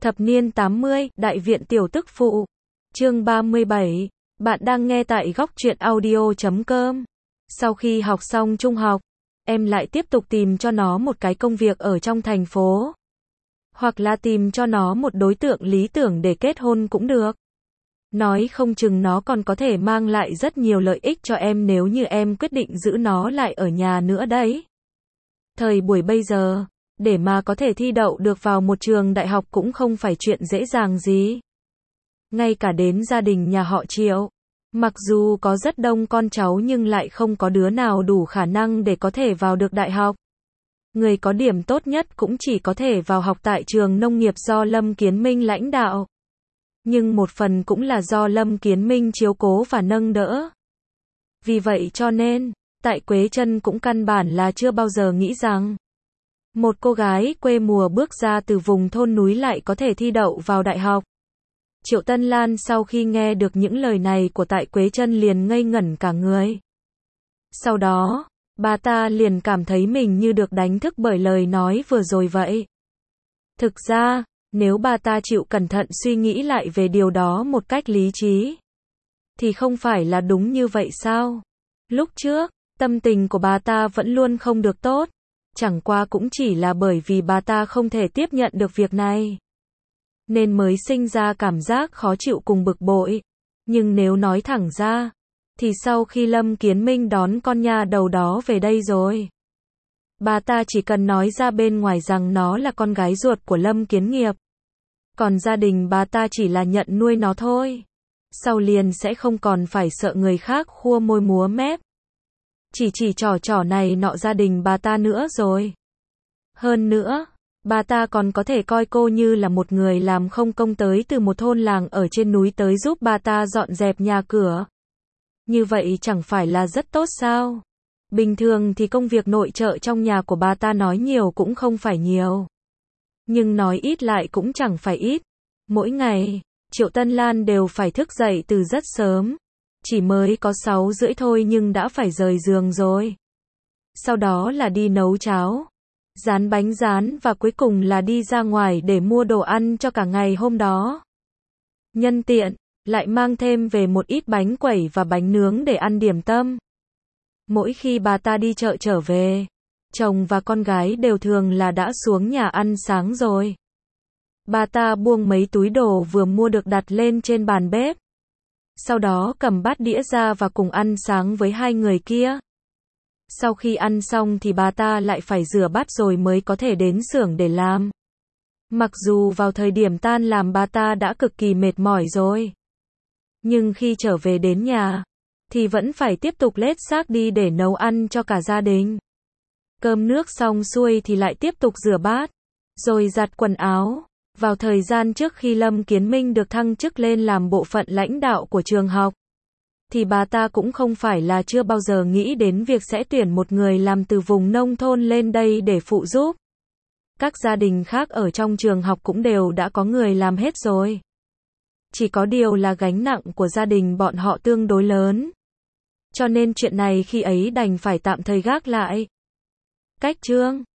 Thập niên 80, Đại viện tiểu tức phụ. Chương 37. Bạn đang nghe tại góc truyện audio.com. Sau khi học xong trung học, em lại tiếp tục tìm cho nó một cái công việc ở trong thành phố. Hoặc là tìm cho nó một đối tượng lý tưởng để kết hôn cũng được. Nói không chừng nó còn có thể mang lại rất nhiều lợi ích cho em nếu như em quyết định giữ nó lại ở nhà nữa đấy. Thời buổi bây giờ, để mà có thể thi đậu được vào một trường đại học cũng không phải chuyện dễ dàng gì. Ngay cả đến gia đình nhà họ Triệu, mặc dù có rất đông con cháu nhưng lại không có đứa nào đủ khả năng để có thể vào được đại học. Người có điểm tốt nhất cũng chỉ có thể vào học tại trường nông nghiệp do Lâm Kiến Minh lãnh đạo. Nhưng một phần cũng là do Lâm Kiến Minh chiếu cố và nâng đỡ. Vì vậy cho nên, tại Quế Trân cũng căn bản là chưa bao giờ nghĩ rằng một cô gái quê mùa bước ra từ vùng thôn núi lại có thể thi đậu vào đại học. Triệu Tân Lan sau khi nghe được những lời này của tại Quế Trân liền ngây ngẩn cả người. Sau đó, bà ta liền cảm thấy mình như được đánh thức bởi lời nói vừa rồi vậy. Thực ra, nếu bà ta chịu cẩn thận suy nghĩ lại về điều đó một cách lý trí, thì không phải là đúng như vậy sao? Lúc trước, tâm tình của bà ta vẫn luôn không được tốt. Chẳng qua cũng chỉ là bởi vì bà ta không thể tiếp nhận được việc này, nên mới sinh ra cảm giác khó chịu cùng bực bội. Nhưng nếu nói thẳng ra, thì sau khi Lâm Kiến Minh đón con nha đầu đó về đây rồi, bà ta chỉ cần nói ra bên ngoài rằng nó là con gái ruột của Lâm Kiến Nghiệp. Còn gia đình bà ta chỉ là nhận nuôi nó thôi. Sau liền sẽ không còn phải sợ người khác khua môi múa mép. Chỉ trò này nọ gia đình bà ta nữa rồi. Hơn nữa, bà ta còn có thể coi cô như là một người làm không công tới từ một thôn làng ở trên núi tới giúp bà ta dọn dẹp nhà cửa. Như vậy chẳng phải là rất tốt sao? Bình thường thì công việc nội trợ trong nhà của bà ta nói nhiều cũng không phải nhiều. Nhưng nói ít lại cũng chẳng phải ít. Mỗi ngày, Triệu Tân Lan đều phải thức dậy từ rất sớm. Chỉ mới có 6:30 thôi nhưng đã phải rời giường rồi. Sau đó là đi nấu cháo, rán bánh rán và cuối cùng là đi ra ngoài để mua đồ ăn cho cả ngày hôm đó. Nhân tiện, lại mang thêm về một ít bánh quẩy và bánh nướng để ăn điểm tâm. Mỗi khi bà ta đi chợ trở về, chồng và con gái đều thường là đã xuống nhà ăn sáng rồi. Bà ta buông mấy túi đồ vừa mua được đặt lên trên bàn bếp. Sau đó cầm bát đĩa ra và cùng ăn sáng với hai người kia. Sau khi ăn xong thì bà ta lại phải rửa bát rồi mới có thể đến xưởng để làm. Mặc dù vào thời điểm tan làm bà ta đã cực kỳ mệt mỏi rồi, nhưng khi trở về đến nhà, thì vẫn phải tiếp tục lết xác đi để nấu ăn cho cả gia đình. Cơm nước xong xuôi thì lại tiếp tục rửa bát, rồi giặt quần áo. Vào thời gian trước khi Lâm Kiến Minh được thăng chức lên làm bộ phận lãnh đạo của trường học, thì bà ta cũng không phải là chưa bao giờ nghĩ đến việc sẽ tuyển một người làm từ vùng nông thôn lên đây để phụ giúp. Các gia đình khác ở trong trường học cũng đều đã có người làm hết rồi. Chỉ có điều là gánh nặng của gia đình bọn họ tương đối lớn. Cho nên chuyện này khi ấy đành phải tạm thời gác lại. Cách chương